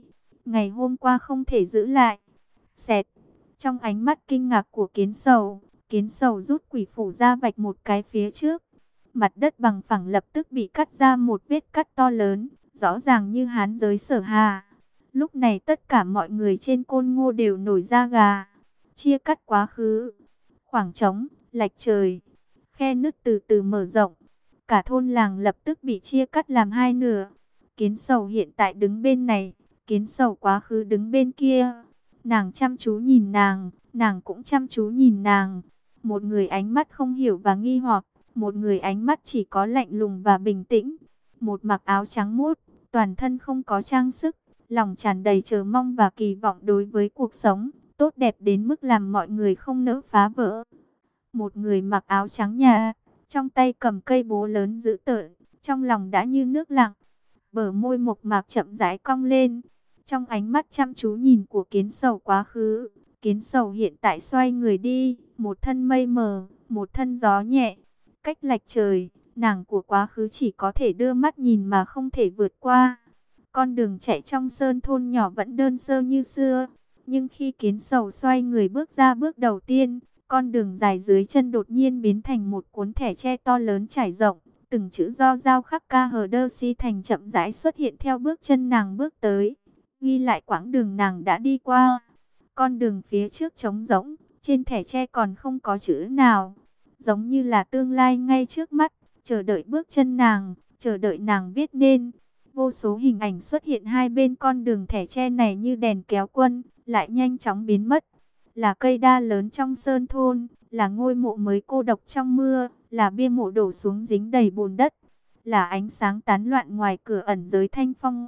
ngày hôm qua không thể giữ lại. Xẹt, trong ánh mắt kinh ngạc của Kiến Sầu rút quỷ phủ ra vạch một cái phía trước. Mặt đất bằng phẳng lập tức bị cắt ra một vết cắt to lớn, rõ ràng như hán giới Sở Hà. Lúc này tất cả mọi người trên Côn Ngô đều nổi da gà. Chia cắt quá khứ, khoảng trống, lạch trời, khe nứt từ từ mở rộng. Cả thôn làng lập tức bị chia cắt làm hai nửa. Kiến Sầu hiện tại đứng bên này, Kiến Sầu quá khứ đứng bên kia. Nàng chăm chú nhìn nàng cũng chăm chú nhìn nàng. Một người ánh mắt không hiểu và nghi hoặc, một người ánh mắt chỉ có lạnh lùng và bình tĩnh. Một mặc áo trắng muốt, toàn thân không có trang sức, lòng tràn đầy chờ mong và kỳ vọng đối với cuộc sống, tốt đẹp đến mức làm mọi người không nỡ phá vỡ. Một người mặc áo trắng nhà, trong tay cầm cây búa lớn dữ tợn, trong lòng đã như nước lặng. Bờ môi mộc mạc chậm rãi cong lên. Trong ánh mắt chăm chú nhìn của Kiến Sầu quá khứ, Kiến Sầu hiện tại xoay người đi, một thân mây mờ, một thân gió nhẹ. Cách lạch trời, nàng của quá khứ chỉ có thể đưa mắt nhìn mà không thể vượt qua. Con đường chạy trong sơn thôn nhỏ vẫn đơn sơ như xưa, nhưng khi Kiến Sầu xoay người bước ra bước đầu tiên, con đường dài dưới chân đột nhiên biến thành một cuốn thẻ tre to lớn trải rộng. Từng chữ do dao khắc ca hờ đơ si thành chậm rãi xuất hiện theo bước chân nàng bước tới, ghi lại quãng đường nàng đã đi qua. Con đường phía trước trống rỗng, trên thẻ tre còn không có chữ nào, giống như là tương lai ngay trước mắt, chờ đợi bước chân nàng, chờ đợi nàng viết nên. Vô số hình ảnh xuất hiện hai bên con đường thẻ tre này như đèn kéo quân, lại nhanh chóng biến mất. Là cây đa lớn trong sơn thôn, là ngôi mộ mới cô độc trong mưa, là bia mộ đổ xuống dính đầy bùn đất, là ánh sáng tán loạn ngoài cửa ẩn giới thanh phong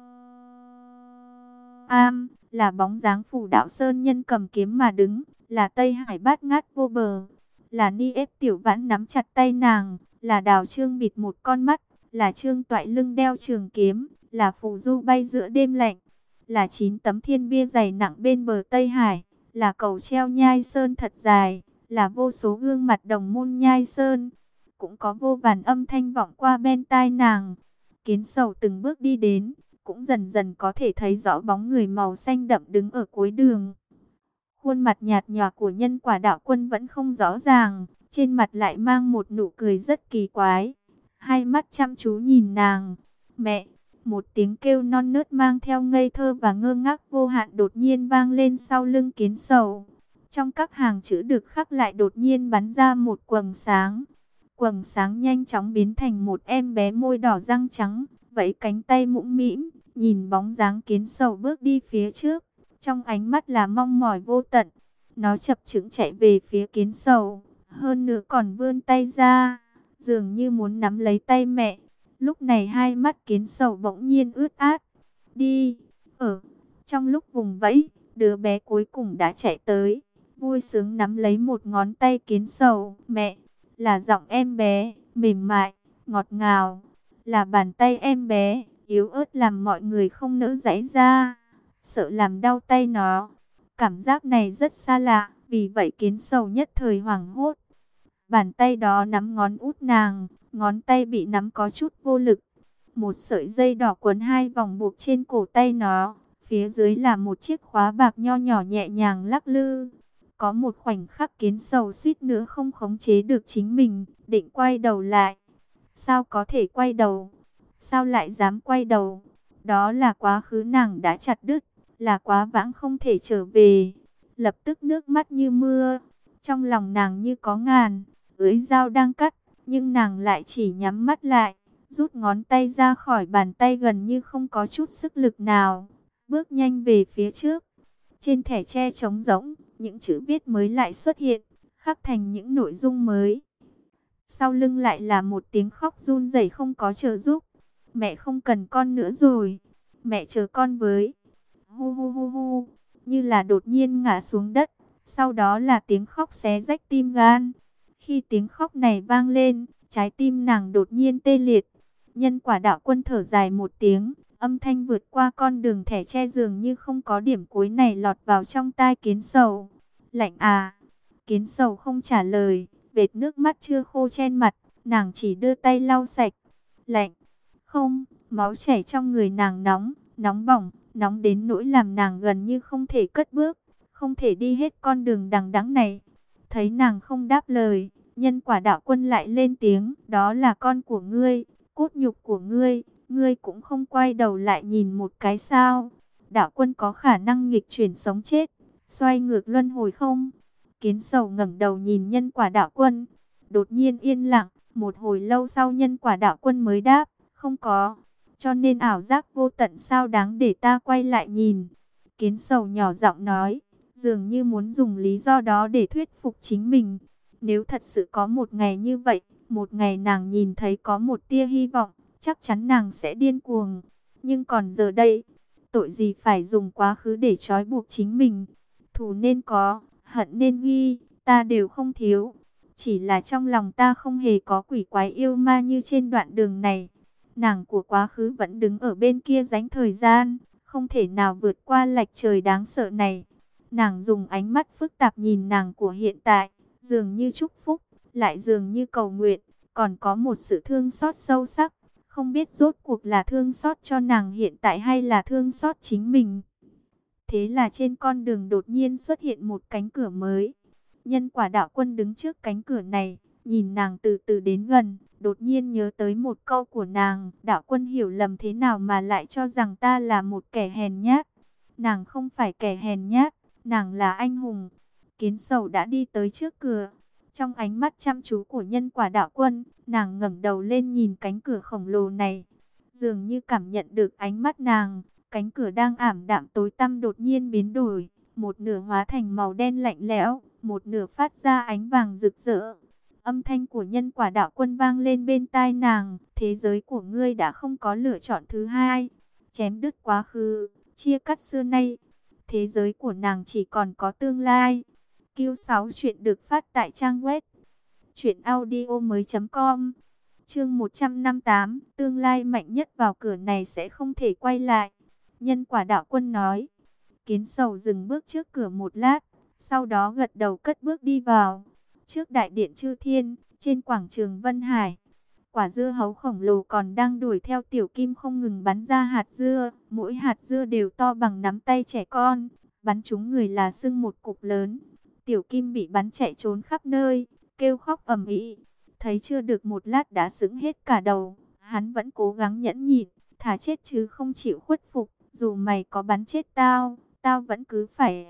am, là bóng dáng Phù Đạo Sơn Nhân cầm kiếm mà đứng, là Tây Hải bát ngát vô bờ, là Ni ép Tiểu Vãn nắm chặt tay nàng, là Đào Trương bịt một con mắt, là Trương Toại lưng đeo trường kiếm, là Phù Du bay giữa đêm lạnh, là 9 tấm thiên bia dày nặng bên bờ Tây Hải, là cầu treo Nhai Sơn thật dài, là vô số gương mặt đồng môn Nhai Sơn. Cũng có vô vàn âm thanh vọng qua bên tai nàng. Kiến Sầu từng bước đi đến, cũng dần dần có thể thấy rõ bóng người màu xanh đậm đứng ở cuối đường. Khuôn mặt nhạt nhòa của Nhân Quả Đạo Quân vẫn không rõ ràng, trên mặt lại mang một nụ cười rất kỳ quái. Hai mắt chăm chú nhìn nàng. Mẹ! Một tiếng kêu non nớt mang theo ngây thơ và ngơ ngác vô hạn đột nhiên vang lên sau lưng Kiến Sầu. Trong các hàng chữ được khắc lại đột nhiên bắn ra một quầng sáng. Quầng sáng nhanh chóng biến thành một em bé môi đỏ răng trắng, vẫy cánh tay mũm mĩm, nhìn bóng dáng Kiến Sầu bước đi phía trước. Trong ánh mắt là mong mỏi vô tận. Nó chập chững chạy về phía Kiến Sầu, hơn nữa còn vươn tay ra, dường như muốn nắm lấy tay mẹ. Lúc này hai mắt Kiến Sầu bỗng nhiên ướt át. Đi! Trong lúc vùng vẫy, đứa bé cuối cùng đã chạy tới, vui sướng nắm lấy một ngón tay Kiến Sầu. Mẹ! Là giọng em bé, mềm mại, ngọt ngào. Là bàn tay em bé, yếu ớt làm mọi người không nỡ giãy ra, sợ làm đau tay nó. Cảm giác này rất xa lạ, vì vậy Kiến Sầu nhất thời hoảng hốt. Bàn tay đó nắm ngón út nàng, ngón tay bị nắm có chút vô lực. Một sợi dây đỏ quấn hai vòng buộc trên cổ tay nó, phía dưới là một chiếc khóa bạc nho nhỏ nhẹ nhàng lắc lư. Có một khoảnh khắc Kiến Sầu suýt nữa không khống chế được chính mình, định quay đầu lại. Sao có thể quay đầu? Sao lại dám quay đầu? Đó là quá khứ nàng đã chặt đứt, là quá vãng không thể trở về. Lập tức nước mắt như mưa, trong lòng nàng như có ngàn lưỡi dao đang cắt, nhưng nàng lại chỉ nhắm mắt lại, rút ngón tay ra khỏi bàn tay gần như không có chút sức lực nào, bước nhanh về phía trước. Trên thẻ tre trống rỗng, những chữ viết mới lại xuất hiện, khắc thành những nội dung mới. Sau lưng lại là một tiếng khóc run rẩy không có trợ giúp. Mẹ không cần con nữa rồi, mẹ chờ con với. Hu hu hu hu, như là đột nhiên ngã xuống đất. Sau đó là tiếng khóc xé rách tim gan. Khi tiếng khóc này vang lên, trái tim nàng đột nhiên tê liệt. Nhân Quả Đạo Quân thở dài một tiếng, âm thanh vượt qua con đường thẻ tre dường như không có điểm cuối này lọt vào trong tai Kiến Sầu. Lạnh à? Kiến Sầu không trả lời, vệt nước mắt chưa khô trên mặt, nàng chỉ đưa tay lau sạch. Lạnh? Không, máu chảy trong người nàng nóng, nóng bỏng, nóng đến nỗi làm nàng gần như không thể cất bước, không thể đi hết con đường đằng đẵng này. Thấy nàng không đáp lời, Nhân Quả Đạo Quân lại lên tiếng, đó là con của ngươi, cốt nhục của ngươi, ngươi cũng không quay đầu lại nhìn một cái sao? Đạo Quân có khả năng nghịch chuyển sống chết, xoay ngược luân hồi không? Kiến Sầu ngẩng đầu nhìn Nhân Quả Đạo Quân, đột nhiên yên lặng, một hồi lâu sau Nhân Quả Đạo Quân mới đáp, không có, cho nên ảo giác vô tận sao đáng để ta quay lại nhìn. Kiến Sầu nhỏ giọng nói, dường như muốn dùng lý do đó để thuyết phục chính mình. Nếu thật sự có một ngày như vậy, một ngày nàng nhìn thấy có một tia hy vọng, chắc chắn nàng sẽ điên cuồng. Nhưng còn giờ đây, tội gì phải dùng quá khứ để trói buộc chính mình. Thù nên có, hận nên ghi, ta đều không thiếu. Chỉ là trong lòng ta không hề có quỷ quái yêu ma như trên đoạn đường này. Nàng của quá khứ vẫn đứng ở bên kia rãnh thời gian, không thể nào vượt qua lệch trời đáng sợ này. Nàng dùng ánh mắt phức tạp nhìn nàng của hiện tại, dường như chúc phúc, lại dường như cầu nguyện, còn có một sự thương xót sâu sắc, không biết rốt cuộc là thương xót cho nàng hiện tại hay là thương xót chính mình. Thế là trên con đường đột nhiên xuất hiện một cánh cửa mới. Nhân Quả Đạo Quân đứng trước cánh cửa này, nhìn nàng từ từ đến gần, đột nhiên nhớ tới một câu của nàng, Đạo Quân hiểu lầm thế nào mà lại cho rằng ta là một kẻ hèn nhát. Nàng không phải kẻ hèn nhát, nàng là anh hùng. Kiến Sầu đã đi tới trước cửa. Trong ánh mắt chăm chú của Nhân Quả Đạo Quân, nàng ngẩng đầu lên nhìn cánh cửa khổng lồ này. Dường như cảm nhận được ánh mắt nàng, cánh cửa đang ảm đạm tối tăm đột nhiên biến đổi. Một nửa hóa thành màu đen lạnh lẽo, một nửa phát ra ánh vàng rực rỡ. Âm thanh của Nhân Quả Đạo Quân vang lên bên tai nàng, thế giới của ngươi đã không có lựa chọn thứ hai. Chém đứt quá khứ, chia cắt xưa nay. Thế giới của nàng chỉ còn có tương lai. Q6 chuyện được phát tại trang web truyệnaudiomoi.com. Chương 158, tương lai mạnh nhất vào cửa này sẽ không thể quay lại. Nhân Quả Đạo Quân nói. Kiến Sầu dừng bước trước cửa một lát, sau đó gật đầu cất bước đi vào. Trước đại điện Chư Thiên, trên quảng trường Vân Hải, quả dưa hấu khổng lồ còn đang đuổi theo Tiểu Kim không ngừng bắn ra hạt dưa, mỗi hạt dưa đều to bằng nắm tay trẻ con, bắn trúng người là sưng một cục lớn. Tiểu Kim bị bắn chạy trốn khắp nơi, kêu khóc ầm ĩ. Thấy chưa được một lát đã sững hết cả đầu, hắn vẫn cố gắng nhẫn nhịn, thà chết chứ không chịu khuất phục, dù mày có bắn chết tao, tao vẫn cứ phải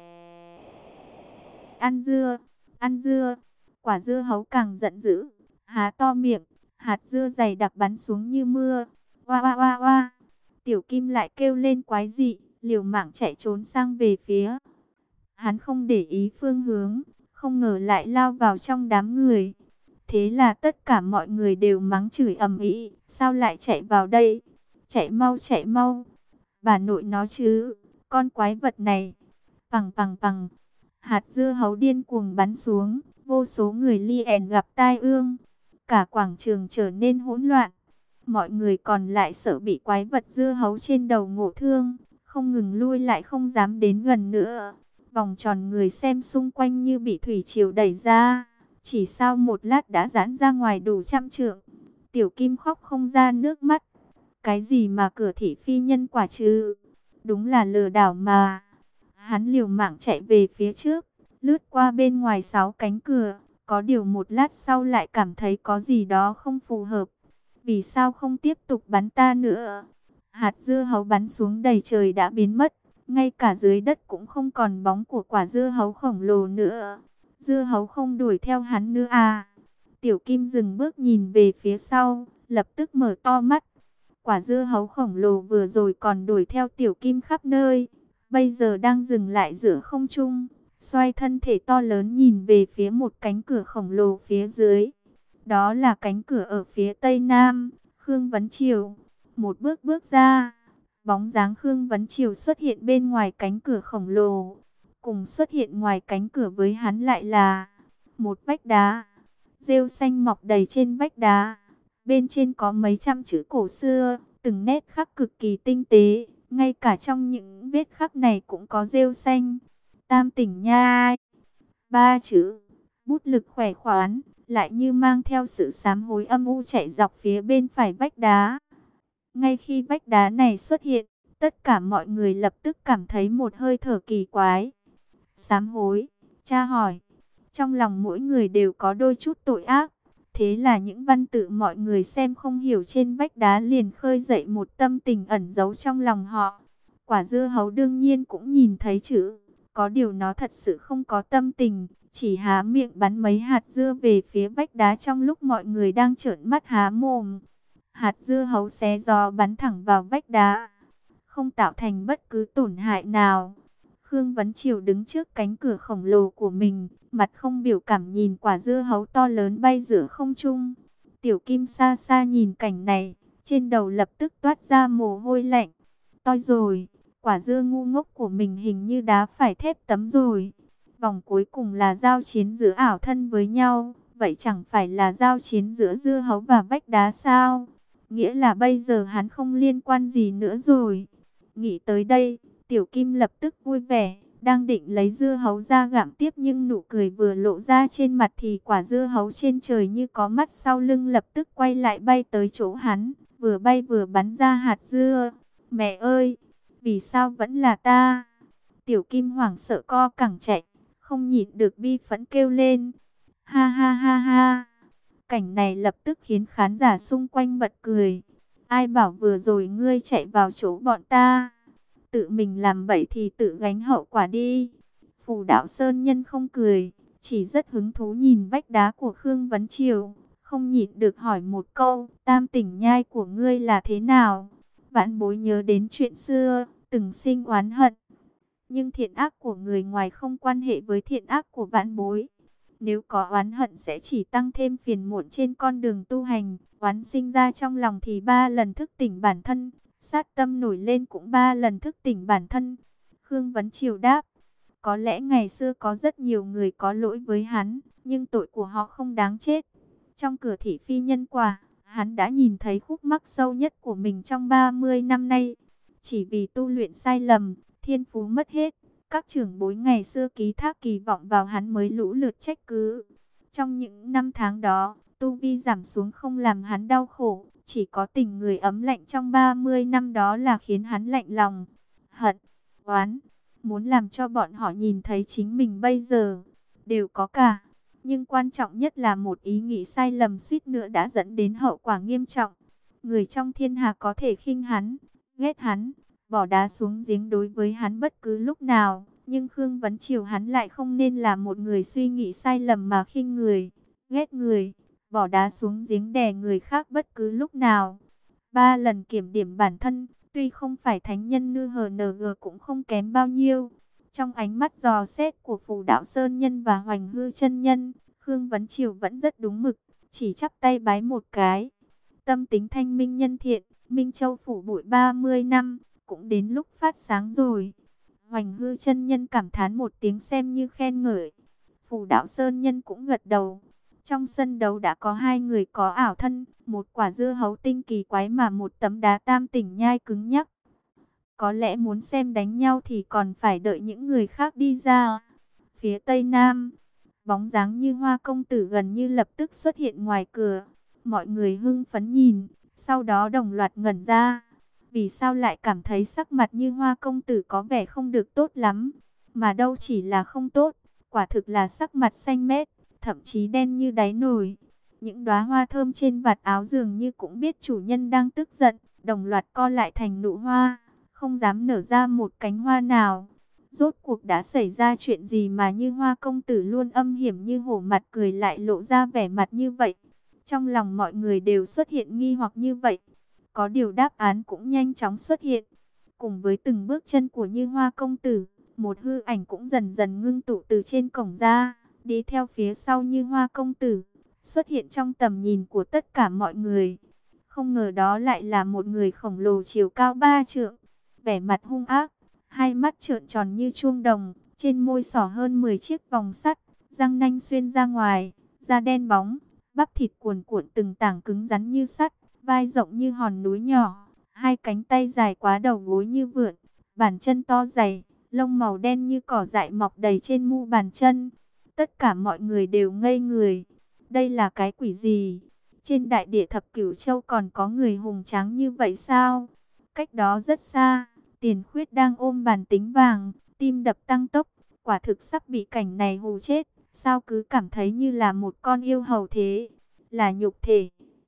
ăn dưa, ăn dưa. Quả dưa hấu càng giận dữ, há to miệng, hạt dưa dày đặc bắn xuống như mưa. Oa oa oa oa. Tiểu Kim lại kêu lên quái dị, liều mạng chạy trốn sang về phía. Hắn không để ý phương hướng, không ngờ lại lao vào trong đám người. Thế là tất cả mọi người đều mắng chửi ầm ĩ, sao lại chạy vào đây? Chạy mau chạy mau. Bà nội nó chứ, con quái vật này. Pằng pằng pằng. Hạt dưa hấu điên cuồng bắn xuống, vô số người liền gặp tai ương. Cả quảng trường trở nên hỗn loạn. Mọi người còn lại sợ bị quái vật dưa hấu trên đầu ngộ thương, không ngừng lui lại không dám đến gần nữa. Vòng tròn người xem xung quanh như bị thủy triều đẩy ra, chỉ sau một lát đã giãn ra ngoài đủ trăm trượng. Tiểu Kim khóc không ra nước mắt. Cái gì mà cửa thị phi nhân quả chứ? Đúng là lừa đảo mà. Hắn liều mạng chạy về phía trước, lướt qua bên ngoài 6 cánh cửa. Có điều một lát sau lại cảm thấy có gì đó không phù hợp. Vì sao không tiếp tục bắn ta nữa? Hạt dưa hấu bắn xuống đầy trời đã biến mất. Ngay cả dưới đất cũng không còn bóng của quả dưa hấu khổng lồ nữa. Dưa hấu không đuổi theo hắn nữa à? Tiểu Kim dừng bước nhìn về phía sau, lập tức mở to mắt. Quả dưa hấu khổng lồ vừa rồi còn đuổi theo Tiểu Kim khắp nơi, bây giờ đang dừng lại giữa không trung, xoay thân thể to lớn nhìn về phía một cánh cửa khổng lồ phía dưới. Đó là cánh cửa ở phía tây nam, Khương Vấn Triều. Một bước bước ra, bóng dáng Khương Vấn Triều xuất hiện bên ngoài cánh cửa khổng lồ. Cùng xuất hiện ngoài cánh cửa với hắn lại là một vách đá. Rêu xanh mọc đầy trên vách đá. Bên trên có mấy trăm chữ cổ xưa, từng nét khắc cực kỳ tinh tế. Ngay cả trong những vết khắc này cũng có rêu xanh. Tam tỉnh nhai. 3 chữ, bút lực khỏe khoắn, lại như mang theo sự sám hối âm u chạy dọc phía bên phải vách đá. Ngay khi vách đá này xuất hiện, Tất cả mọi người lập tức cảm thấy một hơi thở kỳ quái. Sám hối, cha hỏi. Trong lòng mỗi người đều có đôi chút tội ác. Thế là những văn tự mọi người xem không hiểu trên vách đá liền khơi dậy một tâm tình ẩn giấu trong lòng họ. Quả dưa hấu đương nhiên cũng nhìn thấy chữ. Có điều nó thật sự không có tâm tình, chỉ há miệng bắn mấy hạt dưa về phía vách đá trong lúc mọi người đang trợn mắt há mồm. Hạt dưa hấu xé gió bắn thẳng vào vách đá, không tạo thành bất cứ tổn hại nào. Khương Vấn Triều đứng trước cánh cửa khổng lồ của mình, mặt không biểu cảm nhìn quả dưa hấu to lớn bay giữa không trung. Tiểu Kim xa xa nhìn cảnh này, trên đầu lập tức toát ra mồ hôi lạnh. Toi rồi, quả dưa ngu ngốc của mình hình như đá phải thép tấm rồi. Vòng cuối cùng là giao chiến giữa ảo thân với nhau, vậy chẳng phải là giao chiến giữa dưa hấu và vách đá sao? Nghĩa là bây giờ hắn không liên quan gì nữa rồi. Nghĩ tới đây, Tiểu Kim lập tức vui vẻ, đang định lấy dưa hấu ra gặm tiếp nhưng nụ cười vừa lộ ra trên mặt thì quả dưa hấu trên trời như có mắt sau lưng lập tức quay lại bay tới chỗ hắn, vừa bay vừa bắn ra hạt dưa. Mẹ ơi, vì sao vẫn là ta? Tiểu Kim hoảng sợ co cẳng chạy, không nhịn được bi phẫn kêu lên. Ha ha ha ha. Cảnh này lập tức khiến khán giả xung quanh bật cười. Ai bảo vừa rồi ngươi chạy vào chỗ bọn ta? Tự mình làm bậy thì tự gánh hậu quả đi. Phù Đạo Sơn Nhân không cười, chỉ rất hứng thú nhìn vách đá của Khương Vấn Triều, không nhịn được hỏi một câu, tam tỉnh nhai của ngươi là thế nào? Vãn Bối nhớ đến chuyện xưa, từng sinh oán hận. Nhưng thiện ác của người ngoài không quan hệ với thiện ác của Vãn Bối. Nếu có oán hận sẽ chỉ tăng thêm phiền muộn trên con đường tu hành. Oán sinh ra trong lòng thì 3 lần thức tỉnh bản thân, sát tâm nổi lên cũng 3 lần thức tỉnh bản thân. Khương Vấn Triều đáp, có lẽ ngày xưa có rất nhiều người có lỗi với hắn, nhưng tội của họ không đáng chết. Trong cửa thị phi nhân quả, hắn đã nhìn thấy khúc mắc sâu nhất của mình trong 30 năm nay. Chỉ vì tu luyện sai lầm, thiên phú mất hết. Các trưởng bối ngày xưa ký thác kỳ vọng vào hắn mới lũ lượt trách cứ. Trong những năm tháng đó, tu vi giảm xuống không làm hắn đau khổ. Chỉ có tình người ấm lạnh trong 30 năm đó là khiến hắn lạnh lòng. Hận, oán, muốn làm cho bọn họ nhìn thấy chính mình bây giờ. Đều có cả. Nhưng quan trọng nhất là một ý nghĩ sai lầm suýt nữa đã dẫn đến hậu quả nghiêm trọng. Người trong thiên hạ có thể khinh hắn, ghét hắn, bỏ đá xuống giếng đối với hắn bất cứ lúc nào, nhưng Khương Vấn Triều hắn lại không nên là một người suy nghĩ sai lầm mà khinh người, ghét người, bỏ đá xuống giếng đè người khác bất cứ lúc nào. 3 lần kiểm điểm bản thân, tuy không phải thánh nhân như HNG cũng không kém bao nhiêu. Trong ánh mắt dò xét của Phù Đạo Sơn Nhân và Hoành Hư Chân Nhân, Khương Vấn Triều vẫn rất đúng mực, chỉ chắp tay bái một cái. Tâm tính thanh minh nhân thiện, Minh Châu phủ bụi 30 năm, cũng đến lúc phát sáng rồi. Hoành Hư Chân Nhân cảm thán một tiếng xem như khen ngợi. Phù Đạo Sơn Nhân cũng gật đầu. Trong sân đấu đã có 2 người có ảo thân, một quả dưa hấu tinh kỳ quái mà một tấm đá tam tỉnh nhai cứng nhắc. Có lẽ muốn xem đánh nhau thì còn phải đợi những người khác đi ra. Phía tây nam, bóng dáng Như Hoa công tử gần như lập tức xuất hiện ngoài cửa. Mọi người hưng phấn nhìn, sau đó đồng loạt ngẩn ra. Vì sao lại cảm thấy sắc mặt Như Hoa công tử có vẻ không được tốt lắm? Mà đâu chỉ là không tốt, quả thực là sắc mặt xanh mét, thậm chí đen như đáy nồi. Những đóa hoa thơm trên vạt áo dường như cũng biết chủ nhân đang tức giận, đồng loạt co lại thành nụ hoa, không dám nở ra một cánh hoa nào. Rốt cuộc đã xảy ra chuyện gì mà Như Hoa công tử luôn âm hiểm như hổ mặt cười lại lộ ra vẻ mặt như vậy? Trong lòng mọi người đều xuất hiện nghi hoặc như vậy. Có điều đáp án cũng nhanh chóng xuất hiện. Cùng với từng bước chân của Như Hoa công tử, một hư ảnh cũng dần dần ngưng tụ từ trên cổng ra, đi theo phía sau Như Hoa công tử, xuất hiện trong tầm nhìn của tất cả mọi người. Không ngờ đó lại là một người khổng lồ chiều cao 3 trượng, vẻ mặt hung ác, hai mắt trợn tròn như chuông đồng, trên môi xỏ hơn 10 chiếc vòng sắt, răng nanh xuyên ra ngoài, da đen bóng, bắp thịt cuồn cuộn từng tảng cứng rắn như sắt, vai rộng như hòn núi nhỏ, hai cánh tay dài quá đầu gối như vượn, bàn chân to dày, lông màu đen như cỏ dại mọc đầy trên mu bàn chân. Tất cả mọi người đều ngây người. Đây là cái quỷ gì? Trên đại địa thập cửu châu còn có người hùng tráng như vậy sao? Cách đó rất xa, Tiền Khuyết đang ôm bàn tính vàng, tim đập tăng tốc, quả thực sắp bị cảnh này hù chết. Sao cứ cảm thấy như là một con yêu hầu thế, là nhục thể,